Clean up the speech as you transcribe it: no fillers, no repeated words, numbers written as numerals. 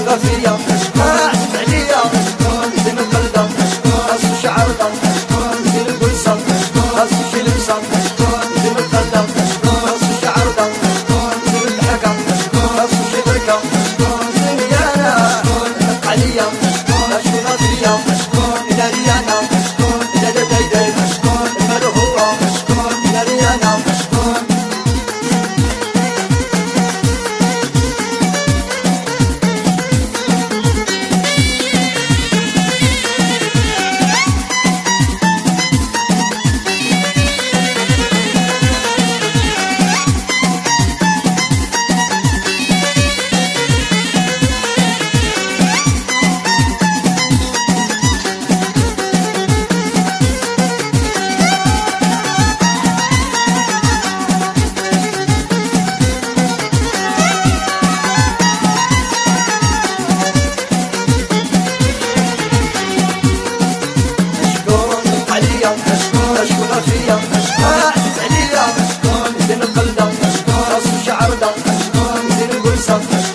غفية عزت عليا زين القلدة خاصو شعر ضم زين القلصة خاصو شي لبسة زين القلدة خاصو شعر ضم زين الضحكة خاصو شي بركة زين يانا نق عليا شكون غفية ناري انا دادا دايداي المالو هو ناري انا شكون غفية عزت عليا زين القلدة خاصو شعر ضم زين القلصة